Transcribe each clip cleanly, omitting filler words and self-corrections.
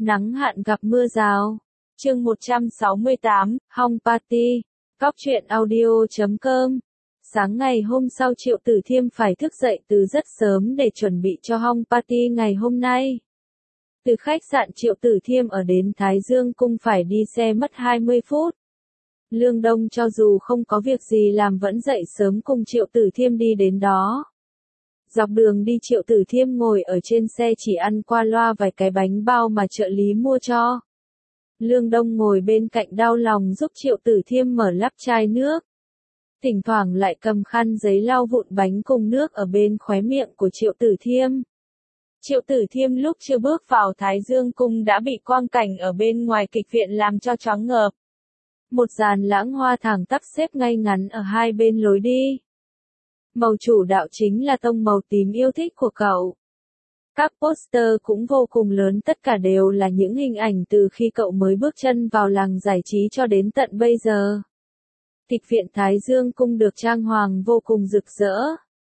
Nắng hạn gặp mưa rào. Chương 168, Hong Party. Góc truyện audio.com. Sáng ngày hôm sau Triệu Tử Thiêm phải thức dậy từ rất sớm để chuẩn bị cho Hong Party ngày hôm nay. Từ khách sạn Triệu Tử Thiêm ở đến Thái Dương Cung phải đi xe mất 20 phút. Lương Đông cho dù không có việc gì làm vẫn dậy sớm cùng Triệu Tử Thiêm đi đến đó. Dọc đường đi Triệu Tử Thiêm ngồi ở trên xe chỉ ăn qua loa vài cái bánh bao mà trợ lý mua cho. Lương Đông ngồi bên cạnh đau lòng giúp Triệu Tử Thiêm mở lắp chai nước. Thỉnh thoảng lại cầm khăn giấy lau vụn bánh cùng nước ở bên khóe miệng của Triệu Tử Thiêm. Triệu Tử Thiêm lúc chưa bước vào Thái Dương Cung đã bị quang cảnh ở bên ngoài kịch viện làm cho choáng ngợp. Một dàn lãng hoa thẳng tắp xếp ngay ngắn ở hai bên lối đi. Màu chủ đạo chính là tông màu tím yêu thích của cậu. Các poster cũng vô cùng lớn, tất cả đều là những hình ảnh từ khi cậu mới bước chân vào làng giải trí cho đến tận bây giờ. Kịch viện Thái Dương Cung được trang hoàng vô cùng rực rỡ.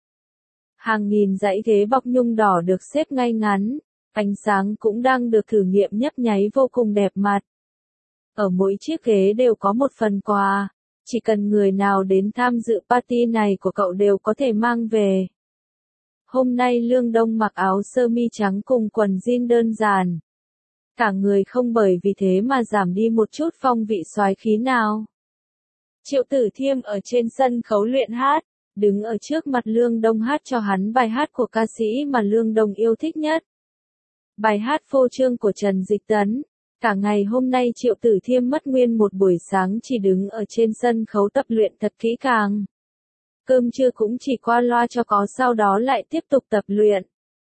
Hàng nghìn dãy ghế bọc nhung đỏ được xếp ngay ngắn, ánh sáng cũng đang được thử nghiệm nhấp nháy vô cùng đẹp mặt. Ở mỗi chiếc ghế đều có một phần quà, chỉ cần người nào đến tham dự party này của cậu đều có thể mang về. Hôm nay Lương Đông mặc áo sơ mi trắng cùng quần jean đơn giản. Cả người không bởi vì thế mà giảm đi một chút phong vị soái khí nào. Triệu Tử Thiêm ở trên sân khấu luyện hát, đứng ở trước mặt Lương Đông hát cho hắn bài hát của ca sĩ mà Lương Đông yêu thích nhất. Bài hát phô trương của Trần Dịch Tấn. Cả ngày hôm nay Triệu Tử Thiêm mất nguyên một buổi sáng chỉ đứng ở trên sân khấu tập luyện thật kỹ càng. Cơm trưa cũng chỉ qua loa cho có, sau đó lại tiếp tục tập luyện.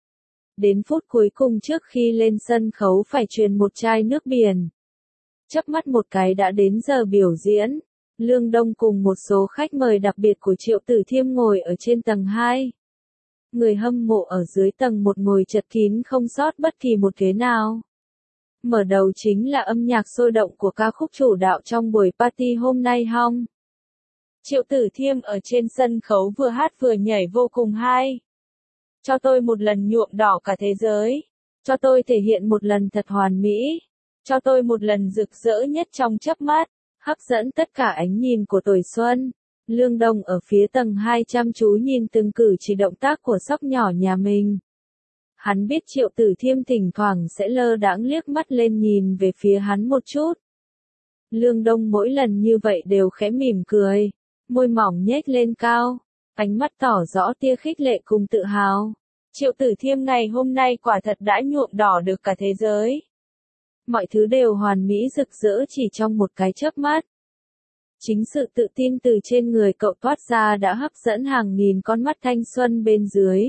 Đến phút cuối cùng trước khi lên sân khấu phải truyền một chai nước biển. Chớp mắt một cái đã đến giờ biểu diễn. Lương Đông cùng một số khách mời đặc biệt của Triệu Tử Thiêm ngồi ở trên tầng 2. Người hâm mộ ở dưới tầng 1 ngồi chật kín không sót bất kỳ một ghế nào. Mở đầu chính là âm nhạc sôi động của ca khúc chủ đạo trong buổi party hôm nay Hong. Triệu Tử Thiêm ở trên sân khấu vừa hát vừa nhảy vô cùng hay. Cho tôi một lần nhuộm đỏ cả thế giới. Cho tôi thể hiện một lần thật hoàn mỹ. Cho tôi một lần rực rỡ nhất trong chớp mắt. Hấp dẫn tất cả ánh nhìn của tuổi xuân. Lương Đông ở phía tầng 2 chăm chú nhìn từng cử chỉ động tác của sóc nhỏ nhà mình. Hắn biết Triệu Tử Thiêm thỉnh thoảng sẽ lơ đãng liếc mắt lên nhìn về phía hắn một chút. Lương Đông mỗi lần như vậy đều khẽ mỉm cười, môi mỏng nhếch lên cao, ánh mắt tỏ rõ tia khích lệ cùng tự hào. Triệu Tử Thiêm ngày hôm nay quả thật đã nhuộm đỏ được cả thế giới. Mọi thứ đều hoàn mỹ rực rỡ chỉ trong một cái chớp mắt. Chính sự tự tin từ trên người cậu toát ra đã hấp dẫn hàng nghìn con mắt thanh xuân bên dưới.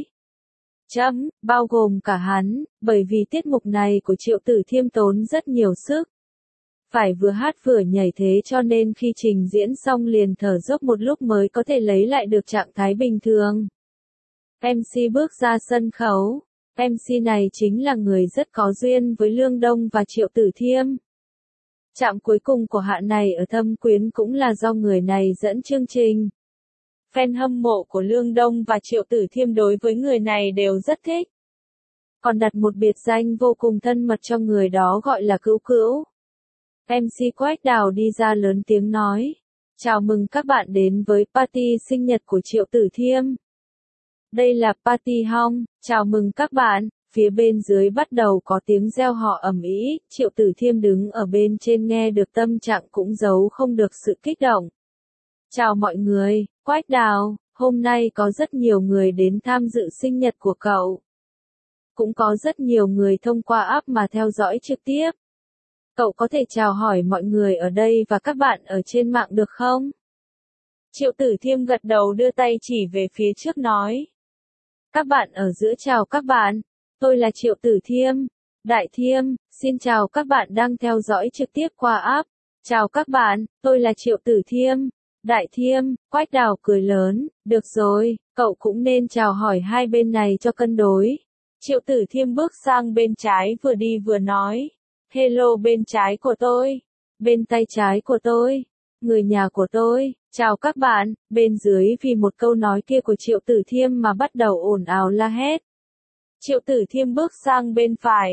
Bao gồm cả hắn, bởi vì tiết mục này của Triệu Tử Thiêm tốn rất nhiều sức. Phải vừa hát vừa nhảy thế cho nên khi trình diễn xong liền thở dốc một lúc mới có thể lấy lại được trạng thái bình thường. MC bước ra sân khấu. MC này chính là người rất có duyên với Lương Đông và Triệu Tử Thiêm. Trạm cuối cùng của hạ này ở Thâm Quyến cũng là do người này dẫn chương trình. Fan hâm mộ của Lương Đông và Triệu Tử Thiêm đối với người này đều rất thích. Còn đặt một biệt danh vô cùng thân mật cho người đó gọi là Cữu Cữu. MC Quách Đào đi ra lớn tiếng nói. Chào mừng các bạn đến với party sinh nhật của Triệu Tử Thiêm. Đây là party Hong, chào mừng các bạn. Phía bên dưới bắt đầu có tiếng reo hò ầm ĩ. Triệu Tử Thiêm đứng ở bên trên nghe được tâm trạng cũng giấu không được sự kích động. Chào mọi người, Quách Đào, hôm nay có rất nhiều người đến tham dự sinh nhật của cậu. Cũng có rất nhiều người thông qua app mà theo dõi trực tiếp. Cậu có thể chào hỏi mọi người ở đây và các bạn ở trên mạng được không? Triệu Tử Thiêm gật đầu đưa tay chỉ về phía trước nói. Các bạn ở giữa chào các bạn, tôi là Triệu Tử Thiêm, Đại Thiêm, xin chào các bạn đang theo dõi trực tiếp qua app. Chào các bạn, tôi là Triệu Tử Thiêm, Đại Thiêm. Quách Đào cười lớn, được rồi, cậu cũng nên chào hỏi hai bên này cho cân đối. Triệu Tử Thiêm bước sang bên trái vừa đi vừa nói. Hello bên trái của tôi, bên tay trái của tôi, người nhà của tôi, chào các bạn. Bên dưới vì một câu nói kia của Triệu Tử Thiêm mà bắt đầu ồn ào la hét. Triệu Tử Thiêm bước sang bên phải.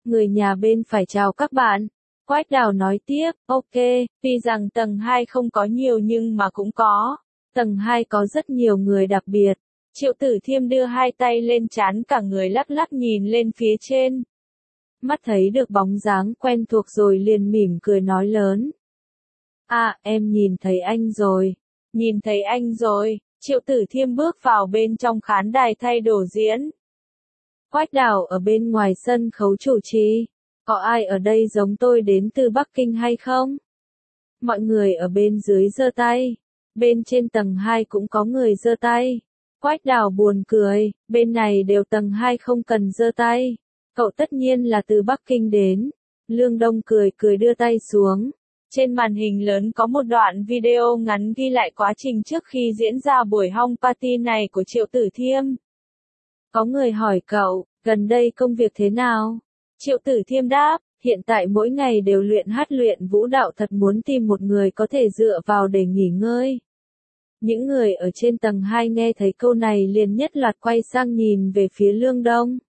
Người nhà bên phải chào các bạn. Quách Đào nói tiếp, ok, tuy rằng tầng 2 không có nhiều nhưng mà cũng có. Tầng 2 có rất nhiều người đặc biệt. Triệu Tử Thiêm đưa hai tay lên trán cả người lắc lắc nhìn lên phía trên. Mắt thấy được bóng dáng quen thuộc rồi liền mỉm cười nói lớn. À, em nhìn thấy anh rồi. Nhìn thấy anh rồi. Triệu Tử Thiêm bước vào bên trong khán đài thay đồ diễn. Quách Đào ở bên ngoài sân khấu chủ trì. Có ai ở đây giống tôi đến từ Bắc Kinh hay không? Mọi người ở bên dưới giơ tay. Bên trên tầng 2 cũng có người giơ tay. Quách Đào buồn cười, bên này đều tầng 2 không cần giơ tay. Cậu tất nhiên là từ Bắc Kinh đến. Lương Đông cười cười đưa tay xuống. Trên màn hình lớn có một đoạn video ngắn ghi lại quá trình trước khi diễn ra buổi hong party này của Triệu Tử Thiêm. Có người hỏi cậu, gần đây công việc thế nào? Triệu Tử Thiêm đáp, hiện tại mỗi ngày đều luyện hát luyện vũ đạo, thật muốn tìm một người có thể dựa vào để nghỉ ngơi. Những người ở trên tầng 2 nghe thấy câu này liền nhất loạt quay sang nhìn về phía Lương Đông.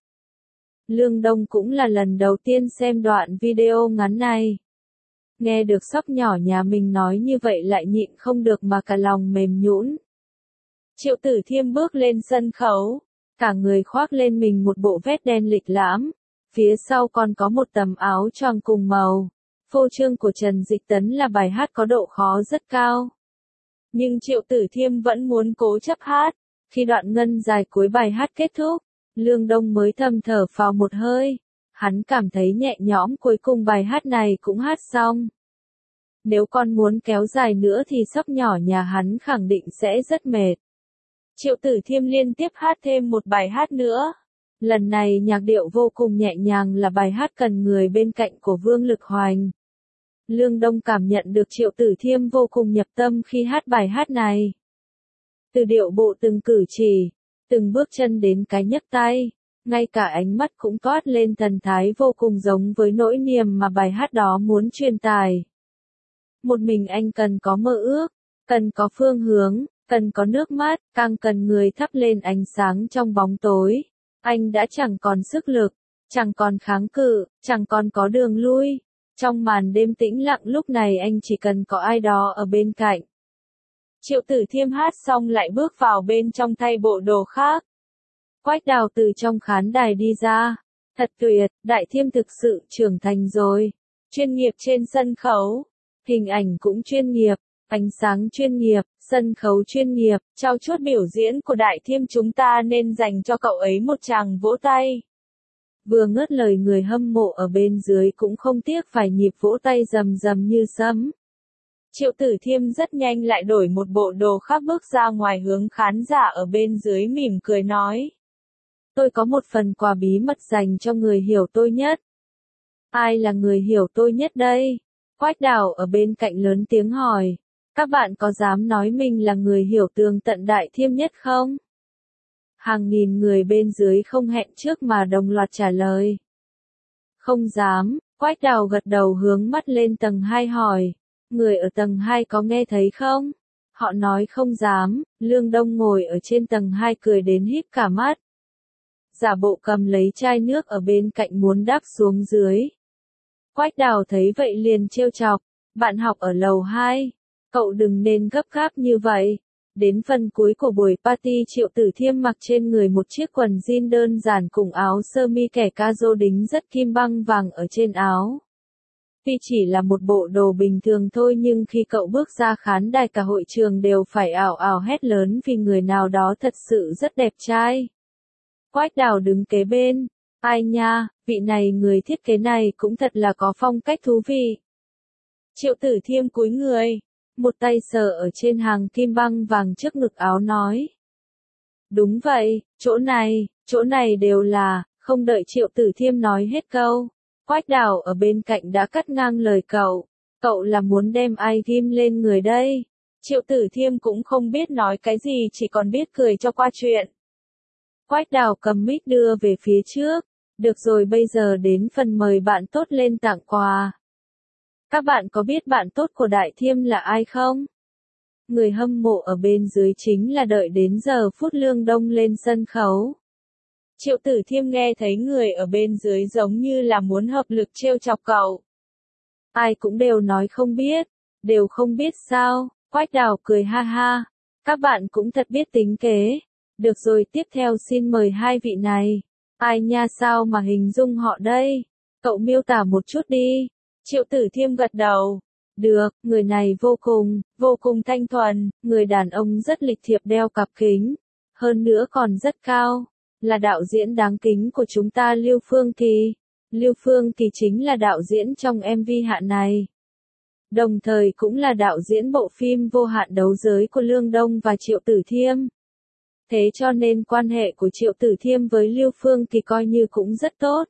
Lương Đông cũng là lần đầu tiên xem đoạn video ngắn này. Nghe được sóc nhỏ nhà mình nói như vậy lại nhịn không được mà cả lòng mềm nhũn. Triệu Tử Thiêm bước lên sân khấu, cả người khoác lên mình một bộ vest đen lịch lãm, phía sau còn có một tấm áo choàng cùng màu. Phô trương của Trần Dịch Tấn là bài hát có độ khó rất cao. Nhưng Triệu Tử Thiêm vẫn muốn cố chấp hát. Khi đoạn ngân dài cuối bài hát kết thúc, Lương Đông mới thầm thở phào một hơi. Hắn cảm thấy nhẹ nhõm, cuối cùng bài hát này cũng hát xong. Nếu còn muốn kéo dài nữa thì sóc nhỏ nhà hắn khẳng định sẽ rất mệt. Triệu Tử Thiêm liên tiếp hát thêm một bài hát nữa. Lần này nhạc điệu vô cùng nhẹ nhàng là bài hát Cần Người Bên Cạnh của Vương Lực Hoành. Lương Đông cảm nhận được Triệu Tử Thiêm vô cùng nhập tâm khi hát bài hát này. Từ điệu bộ từng cử chỉ, từng bước chân đến cái nhấc tay, ngay cả ánh mắt cũng toát lên thần thái vô cùng giống với nỗi niềm mà bài hát đó muốn truyền tải. Một mình anh cần có mơ ước, cần có phương hướng, cần có nước mắt, càng cần người thắp lên ánh sáng trong bóng tối. Anh đã chẳng còn sức lực, chẳng còn kháng cự, chẳng còn có đường lui. Trong màn đêm tĩnh lặng lúc này anh chỉ cần có ai đó ở bên cạnh. Triệu Tử Thiêm hát xong lại bước vào bên trong thay bộ đồ khác. Quách Đào từ trong khán đài đi ra. Thật tuyệt, Đại Thiêm thực sự trưởng thành rồi. Chuyên nghiệp trên sân khấu. Hình ảnh cũng chuyên nghiệp, ánh sáng chuyên nghiệp, sân khấu chuyên nghiệp. Trao chuốt biểu diễn của Đại Thiêm, chúng ta nên dành cho cậu ấy một tràng vỗ tay. Vừa ngớt lời, người hâm mộ ở bên dưới cũng không tiếc phải nhịp vỗ tay rầm rầm như sấm. Triệu Tử Thiêm rất nhanh lại đổi một bộ đồ khác bước ra ngoài hướng khán giả ở bên dưới mỉm cười nói. Tôi có một phần quà bí mật dành cho người hiểu tôi nhất. Ai là người hiểu tôi nhất đây? Quách Đào ở bên cạnh lớn tiếng hỏi. Các bạn có dám nói mình là người hiểu tường tận Đại Thiêm nhất không? Hàng nghìn người bên dưới không hẹn trước mà đồng loạt trả lời. Không dám. Quách Đào gật đầu hướng mắt lên tầng 2 hỏi. Người ở tầng 2 có nghe thấy không? Họ nói không dám. Lương Đông ngồi ở trên tầng 2 cười đến híp cả mắt. Giả bộ cầm lấy chai nước ở bên cạnh muốn đáp xuống dưới. Quách Đào thấy vậy liền trêu chọc. Bạn học ở lầu 2. Cậu đừng nên gấp gáp như vậy. Đến phần cuối của buổi party, Triệu Tử Thiêm mặc trên người một chiếc quần jean đơn giản cùng áo sơ mi kẻ caro đính rất kim băng vàng ở trên áo. Tuy chỉ là một bộ đồ bình thường thôi nhưng khi cậu bước ra khán đài cả hội trường đều phải ào ào hét lớn vì người nào đó thật sự rất đẹp trai. Quách Đào đứng kế bên. Ai nha, vị này người thiết kế này cũng thật là có phong cách thú vị. Triệu Tử Thiêm cúi người. Một tay sờ ở trên hàng kim băng vàng trước ngực áo nói. Đúng vậy, chỗ này đều là, không đợi Triệu Tử Thiêm nói hết câu. Quách Đào ở bên cạnh đã cắt ngang lời cậu. Cậu là muốn đem ai ghim lên người đây? Triệu Tử Thiêm cũng không biết nói cái gì, chỉ còn biết cười cho qua chuyện. Quách Đào cầm mic đưa về phía trước. Được rồi, bây giờ đến phần mời bạn tốt lên tặng quà. Các bạn có biết bạn tốt của Đại Thiêm là ai không? Người hâm mộ ở bên dưới chính là đợi đến giờ phút Lương Đông lên sân khấu. Triệu Tử Thiêm nghe thấy người ở bên dưới giống như là muốn hợp lực trêu chọc cậu. Ai cũng đều nói không biết, đều không biết sao, Quách Đào cười ha ha, các bạn cũng thật biết tính kế. Được rồi, tiếp theo xin mời hai vị này. Ai nha, sao mà hình dung họ đây? Cậu miêu tả một chút đi. Triệu Tử Thiêm gật đầu. Được, người này vô cùng thanh thuần, người đàn ông rất lịch thiệp đeo cặp kính. Hơn nữa còn rất cao. Là đạo diễn đáng kính của chúng ta Lưu Phương Kỳ. Lưu Phương Kỳ chính là đạo diễn trong MV Hạn này. Đồng thời cũng là đạo diễn bộ phim Vô Hạn Đấu Giới của Lương Đông và Triệu Tử Thiêm. Thế cho nên quan hệ của Triệu Tử Thiêm với Lưu Phương Kỳ coi như cũng rất tốt.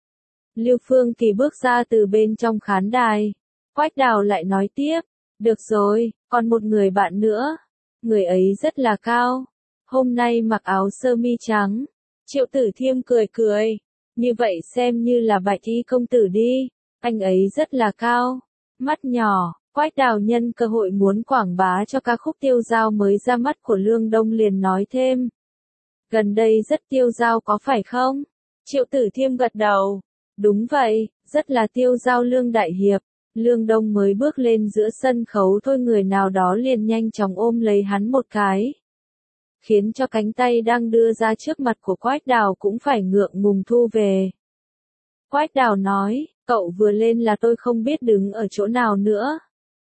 Lưu Phương Kỳ bước ra từ bên trong khán đài. Quách Đào lại nói tiếp, được rồi, còn một người bạn nữa. Người ấy rất là cao. Hôm nay mặc áo sơ mi trắng. Triệu Tử Thiêm cười cười. Như vậy xem như là Bạch Y công tử đi. Anh ấy rất là cao. Mắt nhỏ. Quách Đào nhân cơ hội muốn quảng bá cho ca khúc Tiêu Dao mới ra mắt của Lương Đông liền nói thêm. Gần đây rất tiêu dao có phải không? Triệu Tử Thiêm gật đầu. Đúng vậy, rất là tiêu dao Lương Đại Hiệp. Lương Đông mới bước lên giữa sân khấu thôi người nào đó liền nhanh chóng ôm lấy hắn một cái. Khiến cho cánh tay đang đưa ra trước mặt của Quách Đào cũng phải ngượng ngùng thu về. Quách Đào nói, cậu vừa lên là tôi không biết đứng ở chỗ nào nữa.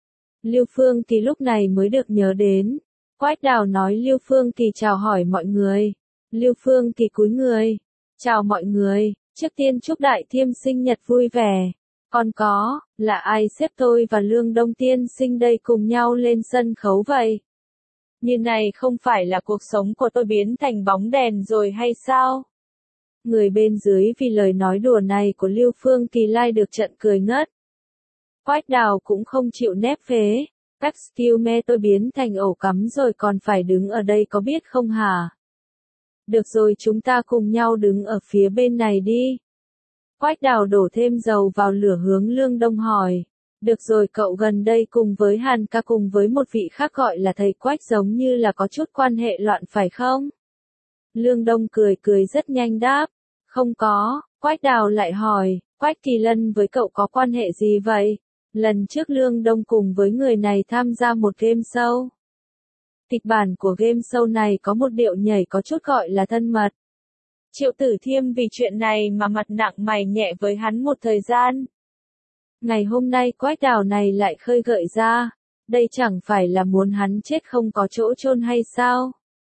Lưu Phương Kỳ lúc này mới được nhớ đến. Quách Đào nói Lưu Phương Kỳ chào hỏi mọi người. Lưu Phương Kỳ cúi người. Chào mọi người, trước tiên chúc Đại Thiêm sinh nhật vui vẻ. Còn có, là ai xếp tôi và Lương Đông tiên sinh đây cùng nhau lên sân khấu vậy? Như này không phải là cuộc sống của tôi biến thành bóng đèn rồi hay sao? Người bên dưới vì lời nói đùa này của Lưu Phương Kỳ lai được trận cười ngất. Quách Đào cũng không chịu nép phế. Excuse me, tôi biến thành ổ cắm rồi còn phải đứng ở đây có biết không hả? Được rồi, chúng ta cùng nhau đứng ở phía bên này đi. Quách Đào đổ thêm dầu vào lửa hướng Lương Đông hỏi. Được rồi, cậu gần đây cùng với Hàn ca cùng với một vị khác gọi là thầy Quách giống như là có chút quan hệ loạn phải không? Lương Đông cười cười rất nhanh đáp. Không có. Quách Đào lại hỏi, Quách Kỳ Lân với cậu có quan hệ gì vậy? Lần trước Lương Đông cùng với người này tham gia một game show. Kịch bản của game show này có một điệu nhảy có chút gọi là thân mật. Triệu Tử Thiêm vì chuyện này mà mặt nặng mày nhẹ với hắn một thời gian. Ngày hôm nay Quách Đào này lại khơi gợi ra. Đây chẳng phải là muốn hắn chết không có chỗ chôn hay sao?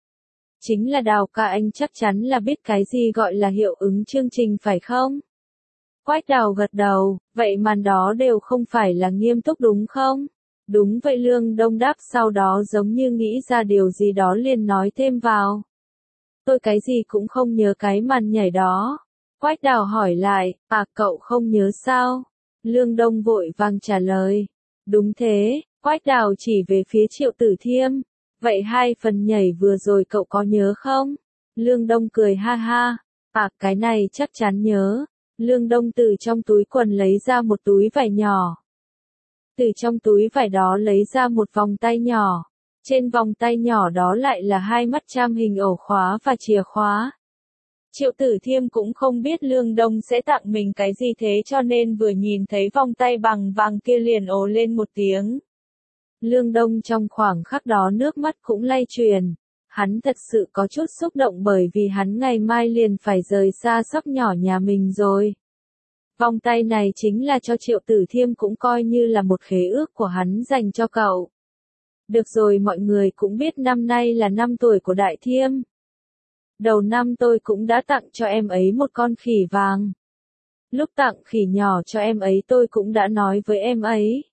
Chính là Đào ca anh chắc chắn là biết cái gì gọi là hiệu ứng chương trình phải không? Quách Đào gật đầu, vậy màn đó đều không phải là nghiêm túc đúng không? Đúng vậy Lương Đông đáp sau đó giống như nghĩ ra điều gì đó liền nói thêm vào. Tôi cái gì cũng không nhớ cái màn nhảy đó. Quách Đào hỏi lại, cậu không nhớ sao? Lương Đông vội vàng trả lời. Đúng thế, Quách Đào chỉ về phía Triệu Tử Thiêm. Vậy hai phần nhảy vừa rồi cậu có nhớ không? Lương Đông cười ha ha. Cái này chắc chắn nhớ. Lương Đông từ trong túi quần lấy ra một túi vải nhỏ. Từ trong túi vải đó lấy ra một vòng tay nhỏ. Trên vòng tay nhỏ đó lại là hai mắt cham hình ổ khóa và chìa khóa. Triệu Tử Thiêm cũng không biết Lương Đông sẽ tặng mình cái gì thế cho nên vừa nhìn thấy vòng tay bằng vàng kia liền ồ lên một tiếng. Lương Đông trong khoảng khắc đó nước mắt cũng lay truyền. Hắn thật sự có chút xúc động bởi vì hắn ngày mai liền phải rời xa sóc nhỏ nhà mình rồi. Vòng tay này chính là cho Triệu Tử Thiêm cũng coi như là một khế ước của hắn dành cho cậu. Được rồi, mọi người cũng biết năm nay là năm tuổi của Đại Thiêm. Đầu năm tôi cũng đã tặng cho em ấy một con khỉ vàng. Lúc tặng khỉ nhỏ cho em ấy tôi cũng đã nói với em ấy.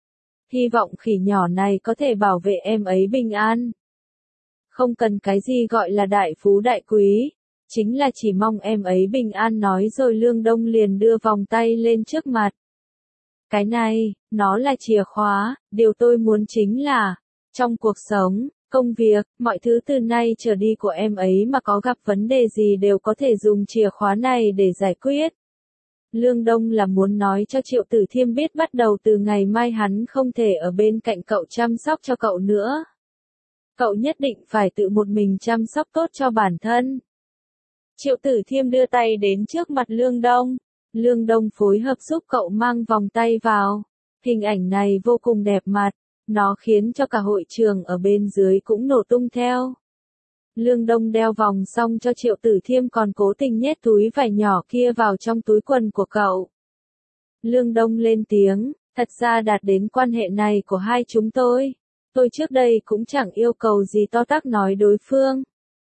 Hy vọng khỉ nhỏ này có thể bảo vệ em ấy bình an. Không cần cái gì gọi là đại phú đại quý. Chính là chỉ mong em ấy bình an nói rồi Lương Đông liền đưa vòng tay lên trước mặt. Cái này, nó là chìa khóa, điều tôi muốn chính là, trong cuộc sống, công việc, mọi thứ từ nay trở đi của em ấy mà có gặp vấn đề gì đều có thể dùng chìa khóa này để giải quyết. Lương Đông là muốn nói cho Triệu Tử Thiêm biết bắt đầu từ ngày mai hắn không thể ở bên cạnh cậu chăm sóc cho cậu nữa. Cậu nhất định phải tự một mình chăm sóc tốt cho bản thân. Triệu Tử Thiêm đưa tay đến trước mặt Lương Đông. Lương Đông phối hợp giúp cậu mang vòng tay vào. Hình ảnh này vô cùng đẹp mặt. Nó khiến cho cả hội trường ở bên dưới cũng nổ tung theo. Lương Đông đeo vòng xong cho Triệu Tử Thiêm còn cố tình nhét túi vải nhỏ kia vào trong túi quần của cậu. Lương Đông lên tiếng, thật ra đạt đến quan hệ này của hai chúng tôi trước đây cũng chẳng yêu cầu gì to tát nói đối phương.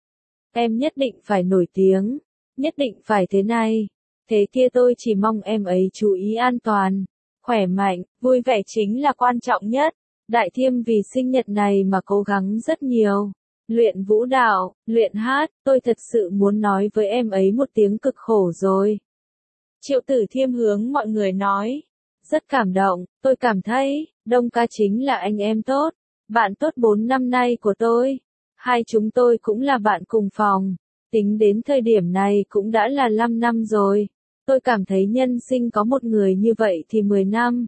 Em nhất định phải nổi tiếng, nhất định phải thế này, thế kia, tôi chỉ mong em ấy chú ý an toàn, khỏe mạnh, vui vẻ chính là quan trọng nhất. Đại Thiêm vì sinh nhật này mà cố gắng rất nhiều. Luyện vũ đạo, luyện hát, tôi thật sự muốn nói với em ấy một tiếng cực khổ rồi. Triệu Tử Thiêm hướng mọi người nói. Rất cảm động, tôi cảm thấy, Đông ca chính là anh em tốt, bạn tốt 4 năm nay của tôi. Hai chúng tôi cũng là bạn cùng phòng. Tính đến thời điểm này cũng đã là 5 năm rồi. Tôi cảm thấy nhân sinh có một người như vậy thì 10 năm,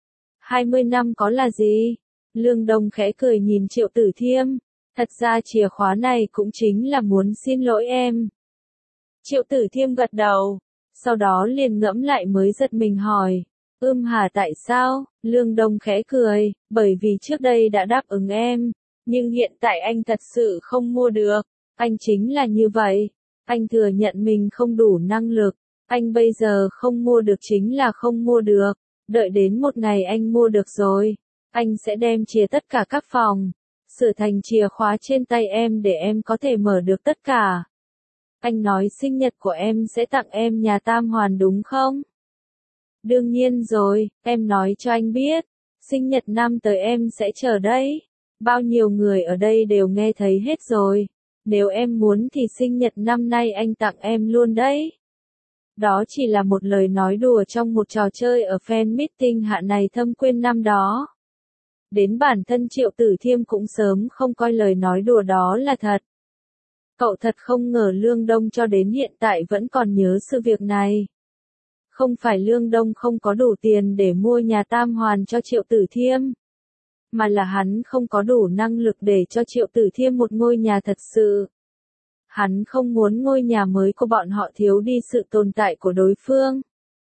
20 năm có là gì? Lương Đông khẽ cười nhìn Triệu Tử Thiêm. Thật ra chìa khóa này cũng chính là muốn xin lỗi em. Triệu Tử Thiêm gật đầu. Sau đó liền ngẫm lại mới giật mình hỏi. Hả, tại sao? Lương Đông khẽ cười. Bởi vì trước đây đã đáp ứng em. Nhưng hiện tại anh thật sự không mua được. Anh chính là như vậy. Anh thừa nhận mình không đủ năng lực. Anh bây giờ không mua được chính là không mua được. Đợi đến một ngày anh mua được rồi. Anh sẽ đem chìa tất cả các phòng. Sửa thành chìa khóa trên tay em để em có thể mở được tất cả. Anh nói sinh nhật của em sẽ tặng em nhà Tam Hoàn đúng không? Đương nhiên rồi, em nói cho anh biết. Sinh nhật năm tới em sẽ chờ đấy. Bao nhiêu người ở đây đều nghe thấy hết rồi. Nếu em muốn thì sinh nhật năm nay anh tặng em luôn đấy. Đó chỉ là một lời nói đùa trong một trò chơi ở fan meeting Hạ Này Thâm Quyên năm đó. Đến bản thân Triệu Tử Thiêm cũng sớm không coi lời nói đùa đó là thật. Cậu thật không ngờ Lương Đông cho đến hiện tại vẫn còn nhớ sự việc này. Không phải Lương Đông không có đủ tiền để mua nhà Tam Hoàn cho Triệu Tử Thiêm, mà là hắn không có đủ năng lực để cho Triệu Tử Thiêm một ngôi nhà thật sự. Hắn không muốn ngôi nhà mới của bọn họ thiếu đi sự tồn tại của đối phương.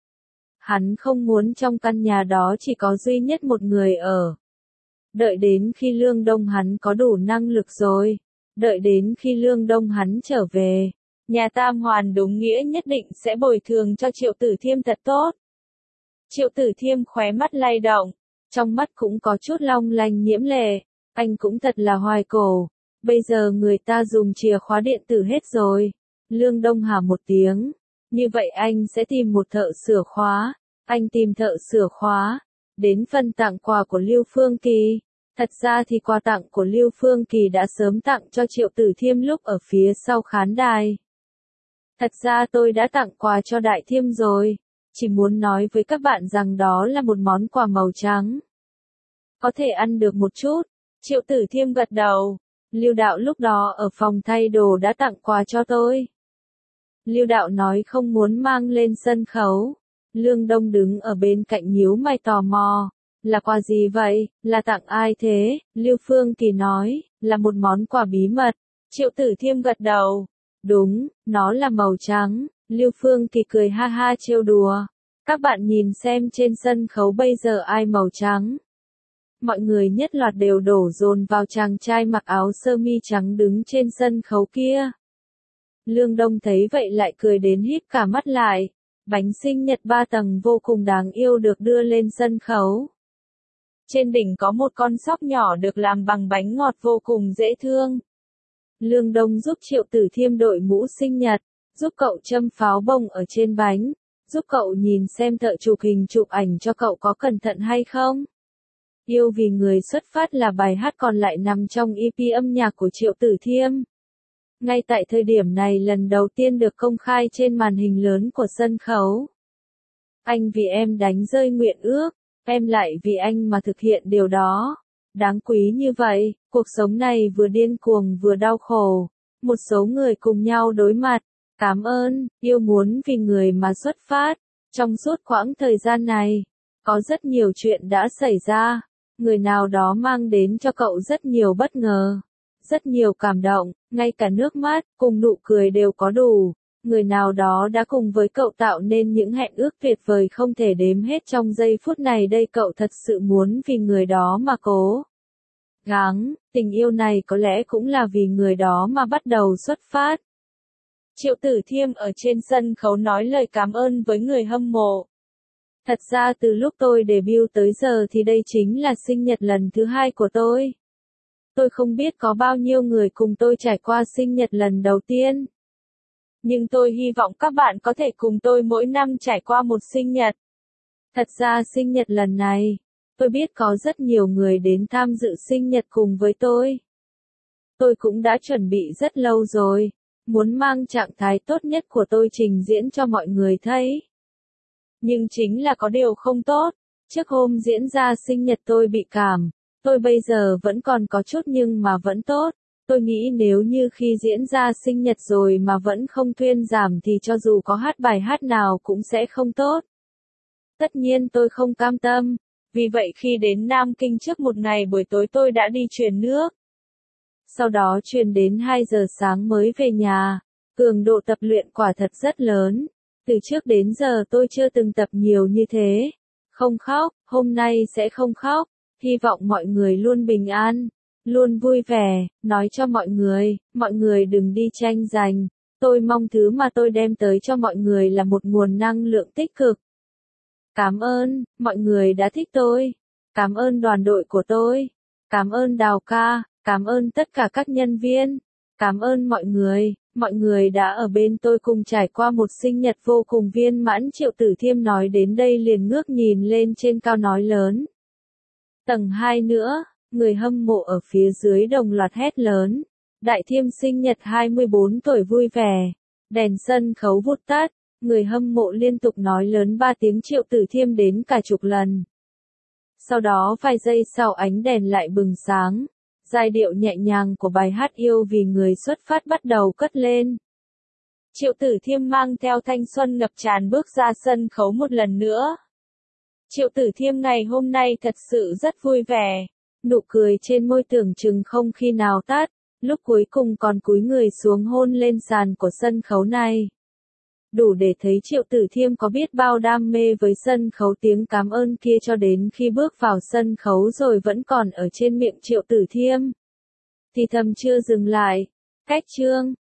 Hắn không muốn trong căn nhà đó chỉ có duy nhất một người ở. Đợi đến khi Lương Đông hắn có đủ năng lực rồi, đợi đến khi Lương Đông hắn trở về, nhà Tam Hoàn đúng nghĩa nhất định sẽ bồi thường cho Triệu Tử Thiêm thật tốt. Triệu Tử Thiêm khóe mắt lay động, trong mắt cũng có chút long lanh nhiễm lệ, anh cũng thật là hoài cổ. Bây giờ người ta dùng chìa khóa điện tử hết rồi. Lương Đông hả một tiếng. Như vậy anh sẽ tìm một thợ sửa khóa. Anh tìm thợ sửa khóa. Đến phần tặng quà của Lưu Phương Kỳ. Thật ra thì quà tặng của Lưu Phương Kỳ đã sớm tặng cho Triệu Tử Thiêm lúc ở phía sau khán đài. Thật ra tôi đã tặng quà cho Đại Thiêm rồi. Chỉ muốn nói với các bạn rằng đó là một món quà màu trắng. Có thể ăn được một chút. Triệu Tử Thiêm gật đầu. Lưu Đạo lúc đó ở phòng thay đồ đã tặng quà cho tôi. Lưu Đạo nói không muốn mang lên sân khấu. Lương Đông đứng ở bên cạnh nhíu mày tò mò. Là quà gì vậy? Là tặng ai thế? Lưu Phương Kỳ nói, là một món quà bí mật. Triệu Tử Thiêm gật đầu. Đúng, nó là màu trắng. Lưu Phương Kỳ cười ha ha trêu đùa. Các bạn nhìn xem trên sân khấu bây giờ ai màu trắng. Mọi người nhất loạt đều đổ dồn vào chàng trai mặc áo sơ mi trắng đứng trên sân khấu kia. Lương Đông thấy vậy lại cười đến híp cả mắt lại. Bánh sinh nhật 3 tầng vô cùng đáng yêu được đưa lên sân khấu. Trên đỉnh có một con sóc nhỏ được làm bằng bánh ngọt vô cùng dễ thương. Lương Đông giúp Triệu Tử Thiêm đội mũ sinh nhật, giúp cậu châm pháo bông ở trên bánh, giúp cậu nhìn xem thợ chụp hình chụp ảnh cho cậu có cẩn thận hay không. Yêu vì người xuất phát là bài hát còn lại nằm trong EP âm nhạc của Triệu Tử Thiêm. Ngay tại thời điểm này lần đầu tiên được công khai trên màn hình lớn của sân khấu. Anh vì em đánh rơi nguyện ước, em lại vì anh mà thực hiện điều đó. Đáng quý như vậy, cuộc sống này vừa điên cuồng vừa đau khổ. Một số người cùng nhau đối mặt. Cảm ơn, yêu muốn vì người mà xuất phát. Trong suốt quãng thời gian này, có rất nhiều chuyện đã xảy ra. Người nào đó mang đến cho cậu rất nhiều bất ngờ, rất nhiều cảm động, ngay cả nước mắt, cùng nụ cười đều có đủ. Người nào đó đã cùng với cậu tạo nên những hẹn ước tuyệt vời không thể đếm hết trong giây phút này đây cậu thật sự muốn vì người đó mà cố gắng, tình yêu này có lẽ cũng là vì người đó mà bắt đầu xuất phát. Triệu Tử Thiêm ở trên sân khấu nói lời cảm ơn với người hâm mộ. Thật ra từ lúc tôi debut tới giờ thì đây chính là sinh nhật lần thứ 2 của tôi. Tôi không biết có bao nhiêu người cùng tôi trải qua sinh nhật lần đầu tiên. Nhưng tôi hy vọng các bạn có thể cùng tôi mỗi năm trải qua một sinh nhật. Thật ra sinh nhật lần này, tôi biết có rất nhiều người đến tham dự sinh nhật cùng với tôi. Tôi cũng đã chuẩn bị rất lâu rồi, muốn mang trạng thái tốt nhất của tôi trình diễn cho mọi người thấy. Nhưng chính là có điều không tốt, trước hôm diễn ra sinh nhật tôi bị cảm, tôi bây giờ vẫn còn có chút nhưng mà vẫn tốt. Tôi nghĩ nếu như khi diễn ra sinh nhật rồi mà vẫn không thuyên giảm thì cho dù có hát bài hát nào cũng sẽ không tốt. Tất nhiên tôi không cam tâm, vì vậy khi đến Nam Kinh trước một ngày buổi tối tôi đã đi truyền nước. Sau đó truyền đến 2 giờ sáng mới về nhà, cường độ tập luyện quả thật rất lớn. Từ trước đến giờ tôi chưa từng tập nhiều như thế. Không khóc, hôm nay sẽ không khóc, hy vọng mọi người luôn bình an. Luôn vui vẻ, nói cho mọi người đừng đi tranh giành. Tôi mong thứ mà tôi đem tới cho mọi người là một nguồn năng lượng tích cực. Cảm ơn, mọi người đã thích tôi. Cảm ơn đoàn đội của tôi. Cảm ơn Đào ca, cảm ơn tất cả các nhân viên. Cảm ơn mọi người đã ở bên tôi cùng trải qua một sinh nhật vô cùng viên mãn. Triệu Tử Thiêm nói đến đây liền ngước nhìn lên trên cao nói lớn. Tầng 2 nữa. Người hâm mộ ở phía dưới đồng loạt hét lớn. Đại Thiêm sinh nhật 24 tuổi vui vẻ. Đèn sân khấu vụt tắt. Người hâm mộ liên tục nói lớn 3 tiếng Triệu Tử Thiêm đến cả chục lần. Sau đó vài giây sau ánh đèn lại bừng sáng. Giai điệu nhẹ nhàng của bài hát Yêu Vì Người xuất phát bắt đầu cất lên. Triệu Tử Thiêm mang theo thanh xuân ngập tràn bước ra sân khấu một lần nữa. Triệu Tử Thiêm ngày hôm nay thật sự rất vui vẻ. Nụ cười trên môi tưởng chừng không khi nào tắt, lúc cuối cùng còn cúi người xuống hôn lên sàn của sân khấu này. Đủ để thấy Triệu Tử Thiêm có biết bao đam mê với sân khấu, tiếng cảm ơn kia cho đến khi bước vào sân khấu rồi vẫn còn ở trên miệng Triệu Tử Thiêm. Thì thầm chưa dừng lại. Cách chương